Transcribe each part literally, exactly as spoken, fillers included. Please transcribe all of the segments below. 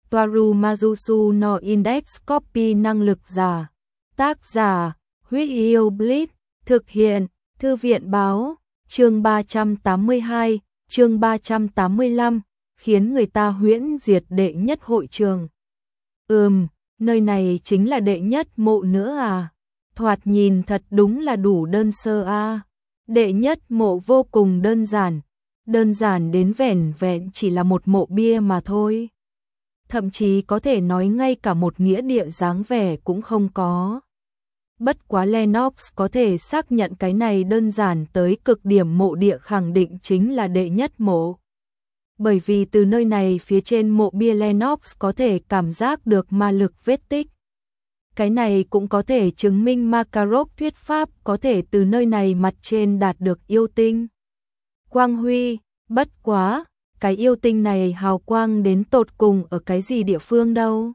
Toaru Majusu no Index Copy năng lực giả. Tác giả, Huyết Yêu Blitz, thực hiện, Thư viện báo, chương ba trăm tám mươi hai, chương ba trăm tám mươi lăm, khiến người ta huyễn diệt đệ nhất hội trường. Ừm, nơi này chính là đệ nhất mộ nữa à? Thoạt nhìn thật đúng là đủ đơn sơ a. À. Đệ nhất mộ vô cùng đơn giản, đơn giản đến vẻn vẹn chỉ là một mộ bia mà thôi. Thậm chí có thể nói ngay cả một nghĩa địa dáng vẻ cũng không có. Bất quá Lennox có thể xác nhận cái này đơn giản tới cực điểm mộ địa khẳng định chính là đệ nhất mộ. Bởi vì từ nơi này phía trên mộ bia Lennox có thể cảm giác được ma lực vết tích. Cái này cũng có thể chứng minh Makarov thuyết pháp có thể từ nơi này mặt trên đạt được yêu tinh. Quang huy, bất quá, cái yêu tinh này hào quang đến tột cùng ở cái gì địa phương đâu.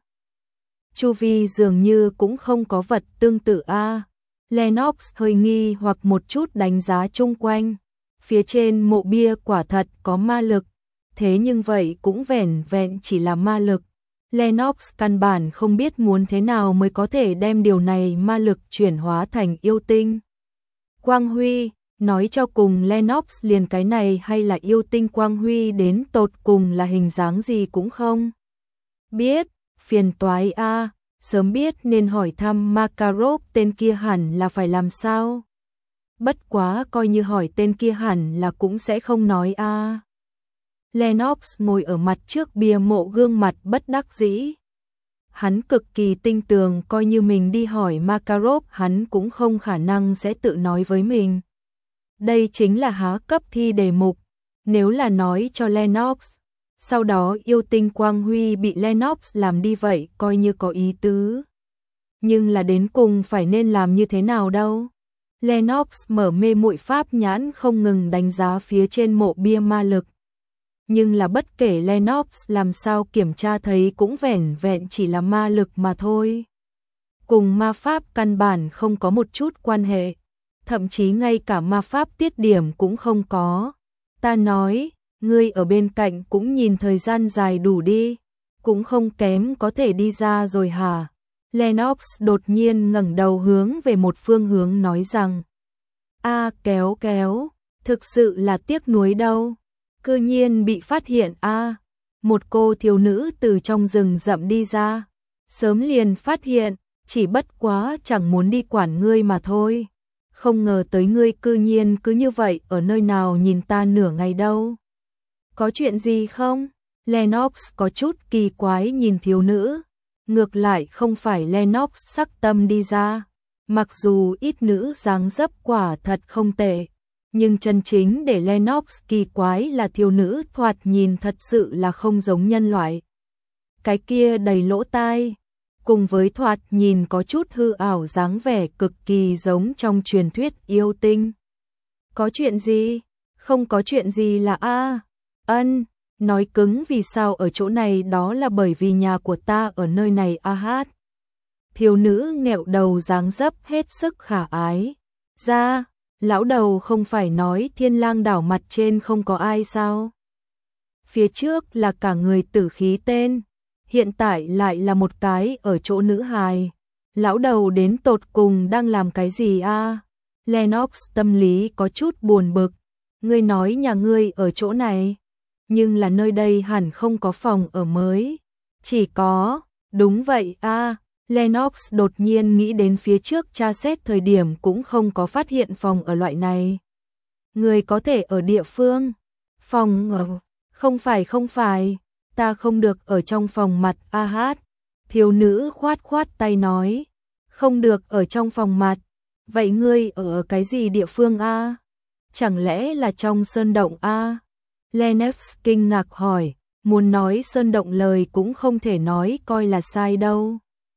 Chu vi dường như cũng không có vật tương tự a. À. Lennox hơi nghi hoặc một chút đánh giá chung quanh. Phía trên mộ bia quả thật có ma lực, thế nhưng vậy cũng vẻn vẹn chỉ là ma lực. Lennox căn bản không biết muốn thế nào mới có thể đem điều này ma lực chuyển hóa thành yêu tinh. Quang huy, nói cho cùng Lennox liền cái này hay là yêu tinh quang huy đến tột cùng là hình dáng gì cũng không biết, phiền toái a, à, sớm biết nên hỏi thăm Makarov tên kia hẳn là phải làm sao. Bất quá coi như hỏi tên kia hẳn là cũng sẽ không nói a. À. Lennox ngồi ở mặt trước bia mộ gương mặt bất đắc dĩ. Hắn cực kỳ tinh tường coi như mình đi hỏi Makarov hắn cũng không khả năng sẽ tự nói với mình. Đây chính là há cấp thi đề mục. Nếu là nói cho Lennox, sau đó yêu tinh quang huy bị Lennox làm đi vậy coi như có ý tứ. Nhưng là đến cùng phải nên làm như thế nào đâu. Lennox mở mê muội pháp nhãn không ngừng đánh giá phía trên mộ bia ma lực. Nhưng là bất kể Lennox làm sao kiểm tra thấy cũng vẻn vẹn chỉ là ma lực mà thôi. Cùng ma pháp căn bản không có một chút quan hệ. Thậm chí ngay cả ma pháp tiết điểm cũng không có. Ta nói, ngươi ở bên cạnh cũng nhìn thời gian dài đủ đi. Cũng không kém có thể đi ra rồi hả? Lennox đột nhiên ngẩng đầu hướng về một phương hướng nói rằng. A kéo kéo, thực sự là tiếc nuối đâu. Cư nhiên bị phát hiện a. À, một cô thiếu nữ từ trong rừng rậm đi ra. Sớm liền phát hiện, chỉ bất quá chẳng muốn đi quản ngươi mà thôi. Không ngờ tới ngươi cư nhiên cứ như vậy ở nơi nào nhìn ta nửa ngày đâu. Có chuyện gì không? Lennox có chút kỳ quái nhìn thiếu nữ. Ngược lại không phải Lennox sắc tâm đi ra. Mặc dù ít nữ dáng dấp quả thật không tệ. Nhưng chân chính để Lennox kỳ quái là thiếu nữ thoạt nhìn thật sự là không giống nhân loại. Cái kia đầy lỗ tai, cùng với thoạt nhìn có chút hư ảo dáng vẻ cực kỳ giống trong truyền thuyết yêu tinh. Có chuyện gì? Không có chuyện gì là a. Ân, nói cứng vì sao ở chỗ này đó là bởi vì nhà của ta ở nơi này a hát. Thiếu nữ nghẹo đầu dáng dấp hết sức khả ái. Ra, lão đầu không phải nói Thiên Lang đảo mặt trên không có ai sao? Phía trước là cả người tử khí tên, hiện tại lại là một cái ở chỗ nữ hài. Lão đầu đến tột cùng đang làm cái gì a? À? Lennox tâm lý có chút buồn bực. Ngươi nói nhà ngươi ở chỗ này, nhưng là nơi đây hẳn không có phòng ở mới. Chỉ có, đúng vậy a. À. Lennox đột nhiên nghĩ đến phía trước tra xét thời điểm cũng không có phát hiện phòng ở loại này. Người có thể ở địa phương. Phòng ở, không phải không phải, ta không được ở trong phòng mặt a hát. Thiếu nữ khoát khoát tay nói, không được ở trong phòng mặt. Vậy ngươi ở cái gì địa phương a? Chẳng lẽ là trong sơn động a? Lennox kinh ngạc hỏi, muốn nói sơn động lời cũng không thể nói coi là sai đâu.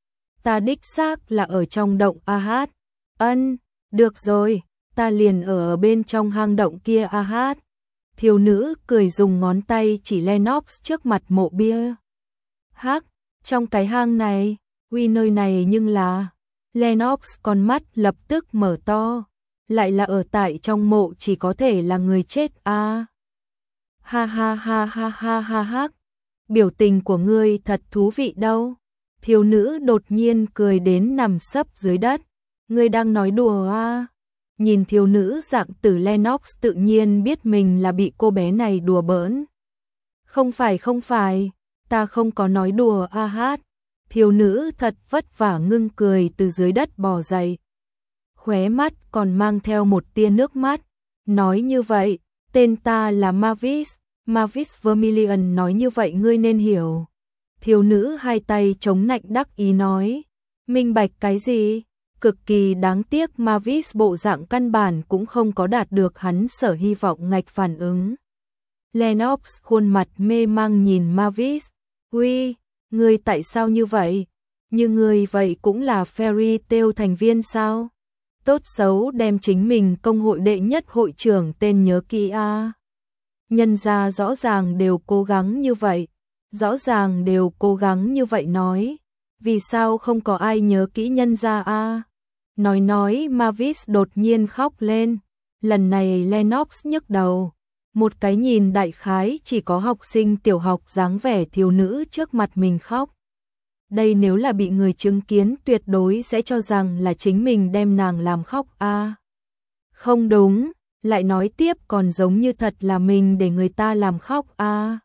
Ta đích xác là ở trong động a hát. Ân, được rồi, ta liền ở bên trong hang động kia a hát. Thiếu nữ cười dùng ngón tay chỉ Lennox trước mặt mộ bia. Hắc, trong cái hang này, uy nơi này nhưng là. Lennox con mắt lập tức mở to. Lại là ở tại trong mộ chỉ có thể là người chết a. Ha ha ha ha ha ha ha. biểu tình của ngươi thật thú vị đâu. Thiếu nữ đột nhiên cười đến nằm sấp dưới đất. Ngươi đang nói đùa à? Nhìn thiếu nữ dạng tử Lennox tự nhiên biết mình là bị cô bé này đùa bỡn. Không phải không phải, ta không có nói đùa a hát. Thiếu nữ thật vất vả ngưng cười từ dưới đất bò dậy. Khóe mắt còn mang theo một tia nước mắt. Nói như vậy, tên ta là Mavis, Mavis Vermilion nói như vậy ngươi nên hiểu. Thiếu nữ hai tay chống nạnh đắc ý nói. Minh bạch cái gì? Cực kỳ đáng tiếc Mavis bộ dạng căn bản cũng không có đạt được hắn sở hy vọng ngạch phản ứng. Lennox khuôn mặt mê mang nhìn Mavis. Uy, ngươi tại sao như vậy? Như ngươi vậy cũng là Fairy Tail thành viên sao? Tốt xấu đem chính mình công hội đệ nhất hội trưởng tên nhớ kỹ a. Nhân gia rõ ràng đều cố gắng như vậy, rõ ràng đều cố gắng như vậy nói, vì sao không có ai nhớ kỹ nhân gia a? Nói nói Mavis đột nhiên khóc lên, lần này Lennox nhức đầu, một cái nhìn đại khái chỉ có học sinh tiểu học dáng vẻ thiếu nữ trước mặt mình khóc. Đây nếu là bị người chứng kiến tuyệt đối sẽ cho rằng là chính mình đem nàng làm khóc a. À, không đúng, lại nói tiếp còn giống như thật là mình để người ta làm khóc a. À,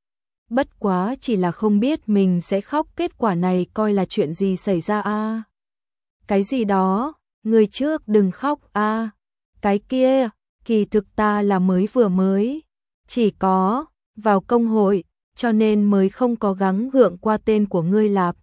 bất quá chỉ là không biết mình sẽ khóc kết quả này coi là chuyện gì xảy ra a. À, cái gì đó, người trước đừng khóc a. À, cái kia, kỳ thực ta là mới vừa mới, chỉ có vào công hội, cho nên mới không có gắng gượng qua tên của ngươi lạp.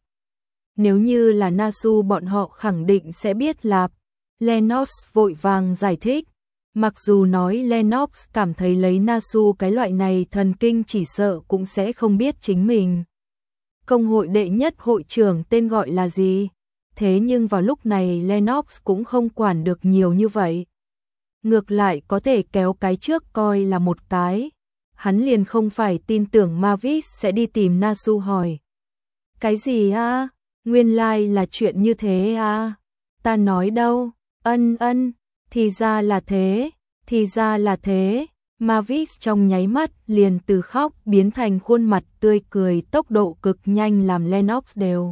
Nếu như là Nasu bọn họ khẳng định sẽ biết lạp. Lennox vội vàng giải thích. Mặc dù nói Lennox cảm thấy lấy Nasu cái loại này thần kinh chỉ sợ cũng sẽ không biết chính mình. Công hội đệ nhất hội trưởng tên gọi là gì? Thế nhưng vào lúc này Lennox cũng không quản được nhiều như vậy. Ngược lại có thể kéo cái trước coi là một cái. Hắn liền không phải tin tưởng Mavis sẽ đi tìm Nasu hỏi. Cái gì a? Nguyên lai like là chuyện như thế à? Ta nói đâu, ân ân, thì ra là thế, thì ra là thế. Mavis trong nháy mắt liền từ khóc biến thành khuôn mặt tươi cười tốc độ cực nhanh làm Lennox đều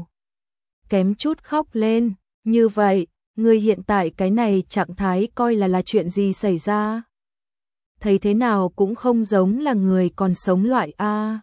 kém chút khóc lên. Như vậy, người hiện tại cái này trạng thái coi là là chuyện gì xảy ra? Thấy thế nào cũng không giống là người còn sống loại a.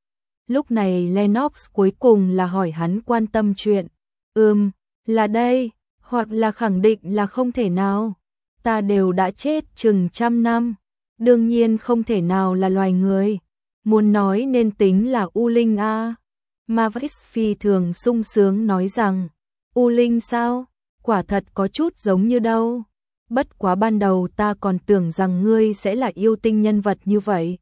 Lúc này Lennox cuối cùng là hỏi hắn quan tâm chuyện. Ừm, là đây, hoặc là khẳng định là không thể nào. Ta đều đã chết chừng trăm năm, đương nhiên không thể nào là loài người. Muốn nói nên tính là U Linh a. Mavis phi thường sung sướng nói rằng, U Linh sao? Quả thật có chút giống như đâu. Bất quá ban đầu ta còn tưởng rằng ngươi sẽ là yêu tinh nhân vật như vậy.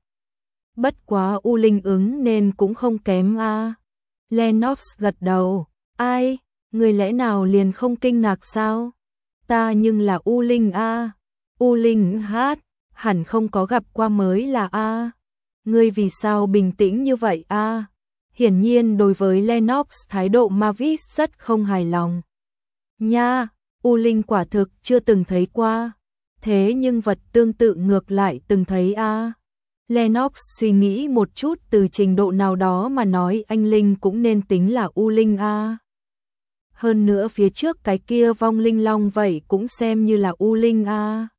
Bất quá U Linh ứng nên cũng không kém a. À. Lennox gật đầu. Ai, người lẽ nào liền không kinh ngạc sao? Ta nhưng là U Linh a. À. U Linh hát, hẳn không có gặp qua mới là a. À. Ngươi vì sao bình tĩnh như vậy a? À. Hiển nhiên đối với Lennox thái độ Mavis rất không hài lòng. Nha, U Linh quả thực chưa từng thấy qua. Thế nhưng vật tương tự ngược lại từng thấy a. À. Lennox suy nghĩ một chút từ trình độ nào đó mà nói anh Linh cũng nên tính là U Linh a. À. Hơn nữa phía trước cái kia vong linh long vậy cũng xem như là U Linh a. À.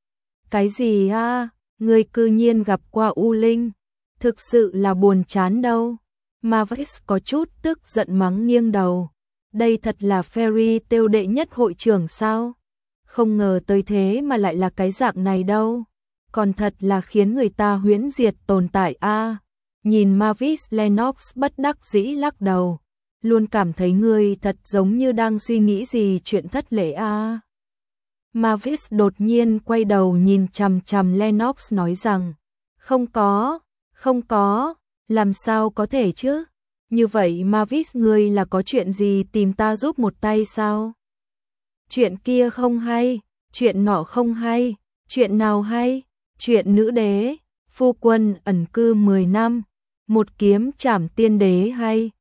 Cái gì a? À? Người cư nhiên gặp qua U Linh. Thực sự là buồn chán đâu. Mavis có chút tức giận mắng nghiêng đầu. Đây thật là Fairy Tail đệ nhất hội trưởng sao? Không ngờ tới thế mà lại là cái dạng này đâu. Còn thật là khiến người ta huyễn diệt tồn tại a. À, nhìn Mavis Lennox bất đắc dĩ lắc đầu, luôn cảm thấy người thật giống như đang suy nghĩ gì chuyện thất lễ a. À. Mavis đột nhiên quay đầu nhìn chằm chằm Lennox nói rằng, không có, không có, làm sao có thể chứ? Như vậy Mavis ngươi là có chuyện gì tìm ta giúp một tay sao? Chuyện kia không hay, chuyện nọ không hay, chuyện nào hay? Chuyện nữ đế, phu quân ẩn cư mười năm, một kiếm trảm tiên đế hay,